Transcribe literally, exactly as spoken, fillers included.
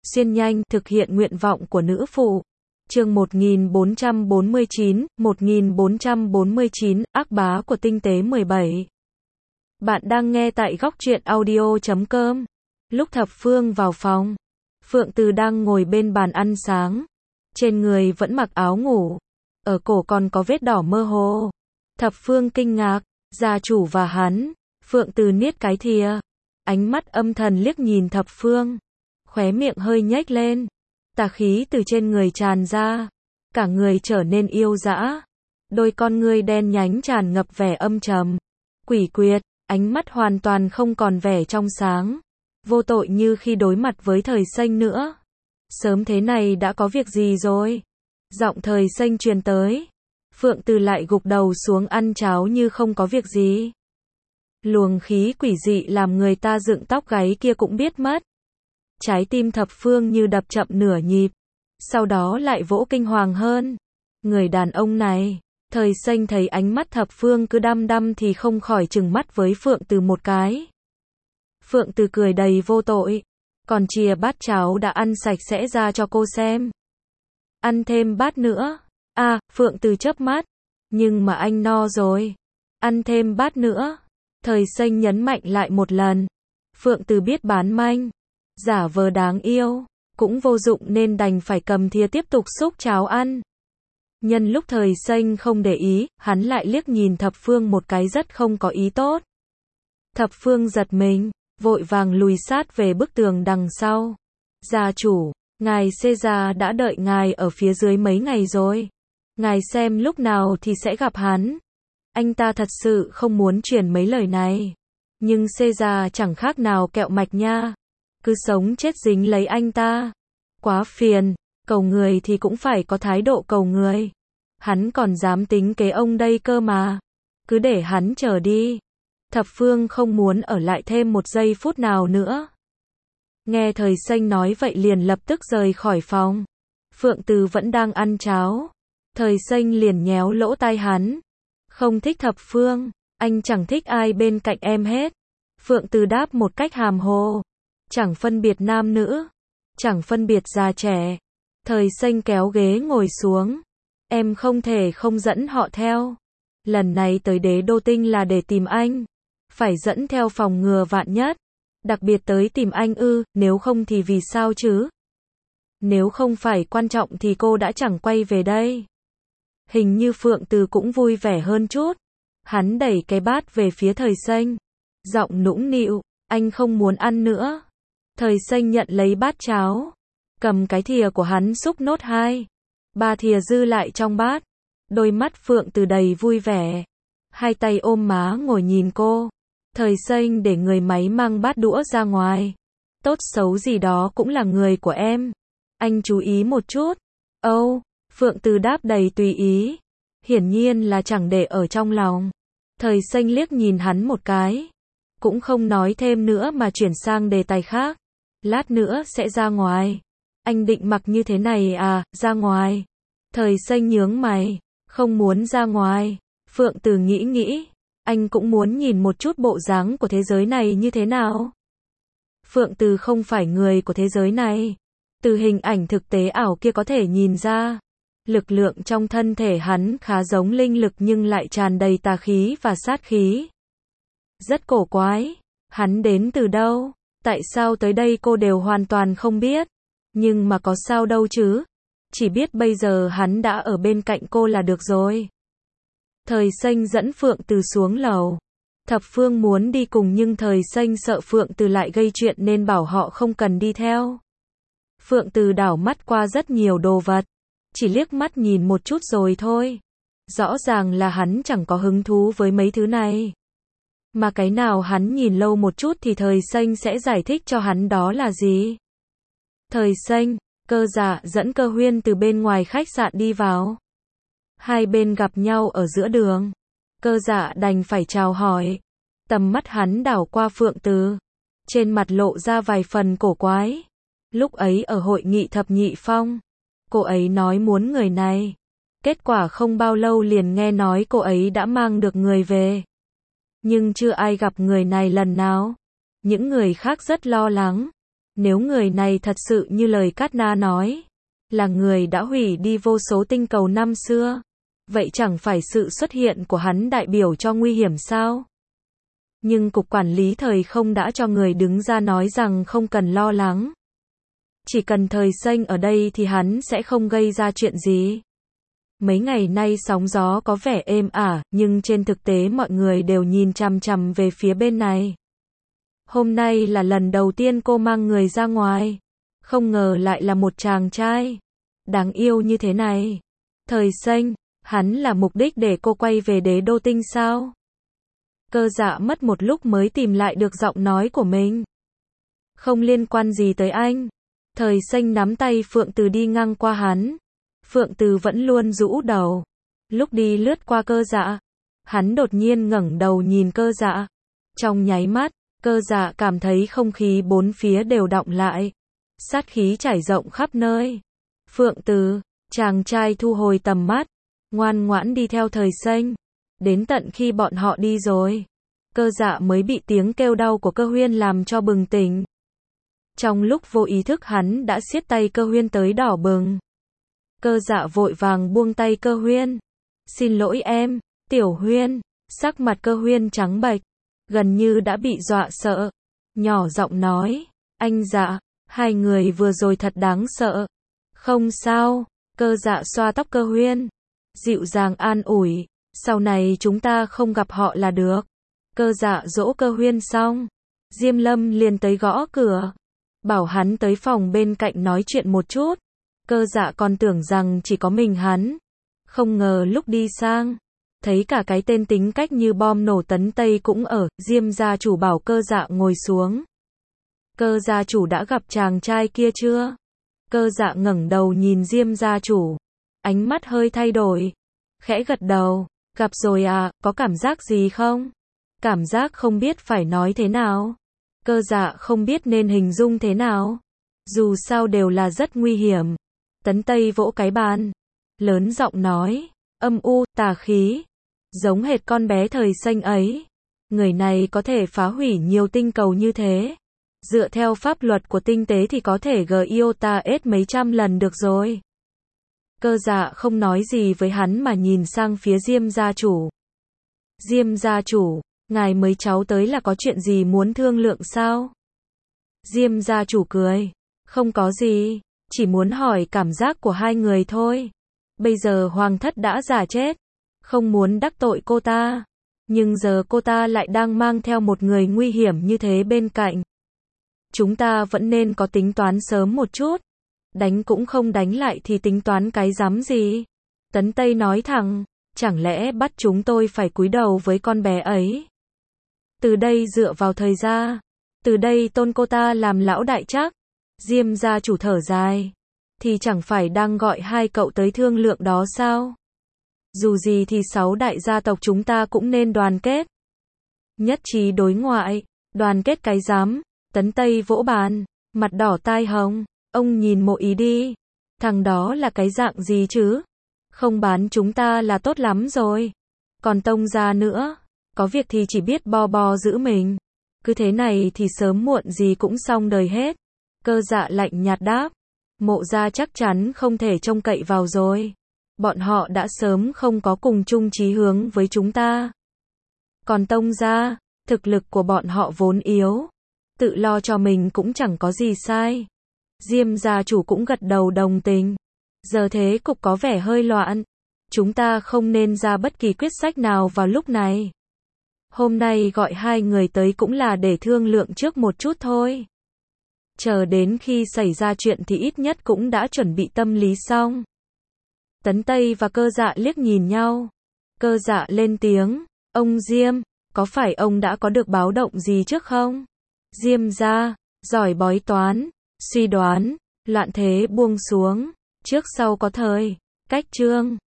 xuyên nhanh, thực hiện nguyện vọng của nữ phụ. Chương một nghìn bốn trăm bốn mươi chín, một nghìn bốn trăm bốn mươi chín, ác bá của tinh tế mười bảy. Bạn đang nghe tại góc truyện audio chấm com. Lúc Thập Phương vào phòng, Phượng Từ đang ngồi bên bàn ăn sáng. Trên người vẫn mặc áo ngủ, ở cổ còn có vết đỏ mơ hồ. Thập Phương kinh ngạc, gia chủ và hắn. Phượng Từ niết cái thìa, ánh mắt âm thần liếc nhìn Thập Phương, khóe miệng hơi nhếch lên, tà khí từ trên người tràn ra, cả người trở nên yêu dã. Đôi con ngươi đen nhánh tràn ngập vẻ âm trầm, quỷ quyệt, ánh mắt hoàn toàn không còn vẻ trong sáng, vô tội như khi đối mặt với Thời Xanh nữa. Sớm thế này đã có việc gì rồi? Giọng Thời Xanh truyền tới. Phượng Từ lại gục đầu xuống ăn cháo như không có việc gì. Luồng khí quỷ dị làm người ta dựng tóc gáy kia cũng biết mất. Trái tim Thập Phương như đập chậm nửa nhịp, sau đó lại vỗ kinh hoàng hơn. Người đàn ông này, Thời Xanh thấy ánh mắt Thập Phương cứ đăm đăm thì không khỏi trừng mắt với Phượng Từ một cái. Phượng Từ cười đầy vô tội, còn chìa bát cháo đã ăn sạch sẽ ra cho cô xem. Ăn thêm bát nữa. À, Phượng Từ chớp mắt, nhưng mà anh no rồi. Ăn thêm bát nữa. Thời Xanh nhấn mạnh lại một lần. Phượng Từ biết bán manh, giả vờ đáng yêu, cũng vô dụng nên đành phải cầm thìa tiếp tục xúc cháo ăn. Nhân lúc Thời Xanh không để ý, hắn lại liếc nhìn Thập Phương một cái rất không có ý tốt. Thập Phương giật mình, vội vàng lùi sát về bức tường đằng sau. Gia chủ, ngài Caesar đã đợi ngài ở phía dưới mấy ngày rồi. Ngài xem lúc nào thì sẽ gặp hắn. Anh ta thật sự không muốn truyền mấy lời này. Nhưng Caesar chẳng khác nào kẹo mạch nha. Cứ sống chết dính lấy anh ta. Quá phiền, cầu người thì cũng phải có thái độ cầu người. Hắn còn dám tính kế ông đây cơ mà. Cứ để hắn chờ đi. Thập Phương không muốn ở lại thêm một giây phút nào nữa. Nghe Thời Xanh nói vậy liền lập tức rời khỏi phòng. Phượng Từ vẫn đang ăn cháo. Thời Xanh liền nhéo lỗ tai hắn. Không thích Thập Phương, anh chẳng thích ai bên cạnh em hết. Phượng Từ đáp một cách hàm hồ. Chẳng phân biệt nam nữ, chẳng phân biệt già trẻ. Thời Xanh kéo ghế ngồi xuống. Em không thể không dẫn họ theo. Lần này tới Đế Đô Tinh là để tìm anh. Phải dẫn theo phòng ngừa vạn nhất. Đặc biệt tới tìm anh ư, nếu không thì vì sao chứ? Nếu không phải quan trọng thì cô đã chẳng quay về đây. Hình như Phượng Từ cũng vui vẻ hơn chút. Hắn đẩy cái bát về phía Thời Xanh. Giọng nũng nịu, anh không muốn ăn nữa. Thời Xanh nhận lấy bát cháo. Cầm cái thìa của hắn xúc nốt hai. Ba thìa dư lại trong bát. Đôi mắt Phượng Từ đầy vui vẻ. Hai tay ôm má ngồi nhìn cô. Thời Xanh để người máy mang bát đũa ra ngoài. Tốt xấu gì đó cũng là người của em. Anh chú ý một chút. Âu, oh, Phượng Từ đáp đầy tùy ý. Hiển nhiên là chẳng để ở trong lòng. Thời Xanh liếc nhìn hắn một cái. Cũng không nói thêm nữa mà chuyển sang đề tài khác. Lát nữa sẽ ra ngoài. Anh định mặc như thế này à, ra ngoài. Thời Xanh nhướng mày. Không muốn ra ngoài. Phượng Từ nghĩ nghĩ. Anh cũng muốn nhìn một chút bộ dáng của thế giới này như thế nào. Phượng Từ không phải người của thế giới này. Từ hình ảnh thực tế ảo kia có thể nhìn ra. Lực lượng trong thân thể hắn khá giống linh lực nhưng lại tràn đầy tà khí và sát khí. Rất cổ quái. Hắn đến từ đâu? Tại sao tới đây cô đều hoàn toàn không biết. Nhưng mà có sao đâu chứ. Chỉ biết bây giờ hắn đã ở bên cạnh cô là được rồi. Thời Xanh dẫn Phượng Từ xuống lầu. Thập Phương muốn đi cùng nhưng Thời Xanh sợ Phượng Từ lại gây chuyện nên bảo họ không cần đi theo. Phượng Từ đảo mắt qua rất nhiều đồ vật. Chỉ liếc mắt nhìn một chút rồi thôi. Rõ ràng là hắn chẳng có hứng thú với mấy thứ này. Mà cái nào hắn nhìn lâu một chút thì Thời Xanh sẽ giải thích cho hắn đó là gì. Thời Xanh, Cơ Dạ dẫn Cơ Huyên từ bên ngoài khách sạn đi vào. Hai bên gặp nhau ở giữa đường. Cơ Dạ đành phải chào hỏi. Tầm mắt hắn đảo qua Phượng Từ. Trên mặt lộ ra vài phần cổ quái. Lúc ấy ở hội nghị thập nhị phong, cô ấy nói muốn người này. Kết quả không bao lâu liền nghe nói cô ấy đã mang được người về. Nhưng chưa ai gặp người này lần nào. Những người khác rất lo lắng. Nếu người này thật sự như lời Cát Na nói, là người đã hủy đi vô số tinh cầu năm xưa, vậy chẳng phải sự xuất hiện của hắn đại biểu cho nguy hiểm sao? Nhưng Cục Quản lý Thời Không đã cho người đứng ra nói rằng không cần lo lắng. Chỉ cần Thời Xanh ở đây thì hắn sẽ không gây ra chuyện gì. Mấy ngày nay sóng gió có vẻ êm ả, nhưng trên thực tế mọi người đều nhìn chằm chằm về phía bên này. Hôm nay là lần đầu tiên cô mang người ra ngoài. Không ngờ lại là một chàng trai đáng yêu như thế này. Thời Xanh, hắn là mục đích để cô quay về Đế Đô Tinh sao? Cơ Dạ mất một lúc mới tìm lại được giọng nói của mình. Không liên quan gì tới anh. Thời Xanh nắm tay Phượng Từ đi ngang qua hắn. Phượng Từ vẫn luôn rũ đầu. Lúc đi lướt qua Cơ Dạ, hắn đột nhiên ngẩng đầu nhìn Cơ Dạ. Trong nháy mắt, Cơ Dạ cảm thấy không khí bốn phía đều đọng lại. Sát khí trải rộng khắp nơi. Phượng Từ, chàng trai thu hồi tầm mắt, ngoan ngoãn đi theo Thời Xanh. Đến tận khi bọn họ đi rồi, Cơ Dạ mới bị tiếng kêu đau của Cơ Huyên làm cho bừng tỉnh. Trong lúc vô ý thức hắn đã siết tay Cơ Huyên tới đỏ bừng. Cơ Dạ vội vàng buông tay Cơ Huyên. Xin lỗi em, Tiểu Huyên. Sắc mặt Cơ Huyên trắng bệch, gần như đã bị dọa sợ. Nhỏ giọng nói, anh Dạ, hai người vừa rồi thật đáng sợ. Không sao, Cơ Dạ xoa tóc Cơ Huyên, dịu dàng an ủi, sau này chúng ta không gặp họ là được. Cơ Dạ dỗ Cơ Huyên xong, Diêm Lâm liền tới gõ cửa, bảo hắn tới phòng bên cạnh nói chuyện một chút. Cơ Dạ còn tưởng rằng chỉ có mình hắn, không ngờ lúc đi sang, thấy cả cái tên tính cách như bom nổ Tấn Tây cũng ở. Diêm gia chủ bảo Cơ Dạ ngồi xuống. Cơ gia chủ đã gặp chàng trai kia chưa? Cơ Dạ ngẩng đầu nhìn Diêm gia chủ, ánh mắt hơi thay đổi, khẽ gật đầu, gặp rồi à, có cảm giác gì không? Cảm giác không biết phải nói thế nào. Cơ Dạ không biết nên hình dung thế nào. Dù sao đều là rất nguy hiểm. Tấn Tây vỗ cái bàn, lớn giọng nói, âm u, tà khí, giống hệt con bé Thời Xanh ấy. Người này có thể phá hủy nhiều tinh cầu như thế. Dựa theo pháp luật của tinh tế thì có thể giê i o t a s mấy trăm lần được rồi. Cơ Dạ không nói gì với hắn mà nhìn sang phía Diêm gia chủ. Diêm gia chủ, ngài mới cháu tới là có chuyện gì muốn thương lượng sao? Diêm gia chủ cười, không có gì, chỉ muốn hỏi cảm giác của hai người thôi. Bây giờ Hoàng thất đã già chết, không muốn đắc tội cô ta, nhưng giờ cô ta lại đang mang theo một người nguy hiểm như thế bên cạnh. Chúng ta vẫn nên có tính toán sớm một chút. Đánh cũng không đánh lại thì tính toán cái rắm gì? Tấn Tây nói thẳng, chẳng lẽ bắt chúng tôi phải cúi đầu với con bé ấy? Từ đây dựa vào thời gia, từ đây tôn cô ta làm lão đại chắc. Diêm gia chủ thở dài, thì chẳng phải đang gọi hai cậu tới thương lượng đó sao? Dù gì thì sáu đại gia tộc chúng ta cũng nên đoàn kết. Nhất trí đối ngoại, đoàn kết cái rắm. Tấn Tây vỗ bàn, mặt đỏ tai hồng. Ông nhìn Mộ Ý đi, thằng đó là cái dạng gì chứ? Không bán chúng ta là tốt lắm rồi. Còn Tông gia nữa, có việc thì chỉ biết bo bo giữ mình. Cứ thế này thì sớm muộn gì cũng xong đời hết. Cơ Dạ lạnh nhạt đáp, Mộ gia chắc chắn không thể trông cậy vào rồi. Bọn họ đã sớm không có cùng chung chí hướng với chúng ta. Còn Tông gia, thực lực của bọn họ vốn yếu, tự lo cho mình cũng chẳng có gì sai. Diêm gia chủ cũng gật đầu đồng tình. Giờ thế cục có vẻ hơi loạn. Chúng ta không nên ra bất kỳ quyết sách nào vào lúc này. Hôm nay gọi hai người tới cũng là để thương lượng trước một chút thôi. Chờ đến khi xảy ra chuyện thì ít nhất cũng đã chuẩn bị tâm lý xong. Tấn Tây và Cơ Dạ liếc nhìn nhau. Cơ Dạ lên tiếng, ông Diêm, có phải ông đã có được báo động gì trước không? Diêm gia, giỏi bói toán, suy đoán, loạn thế buông xuống, trước sau có thời, cách chương.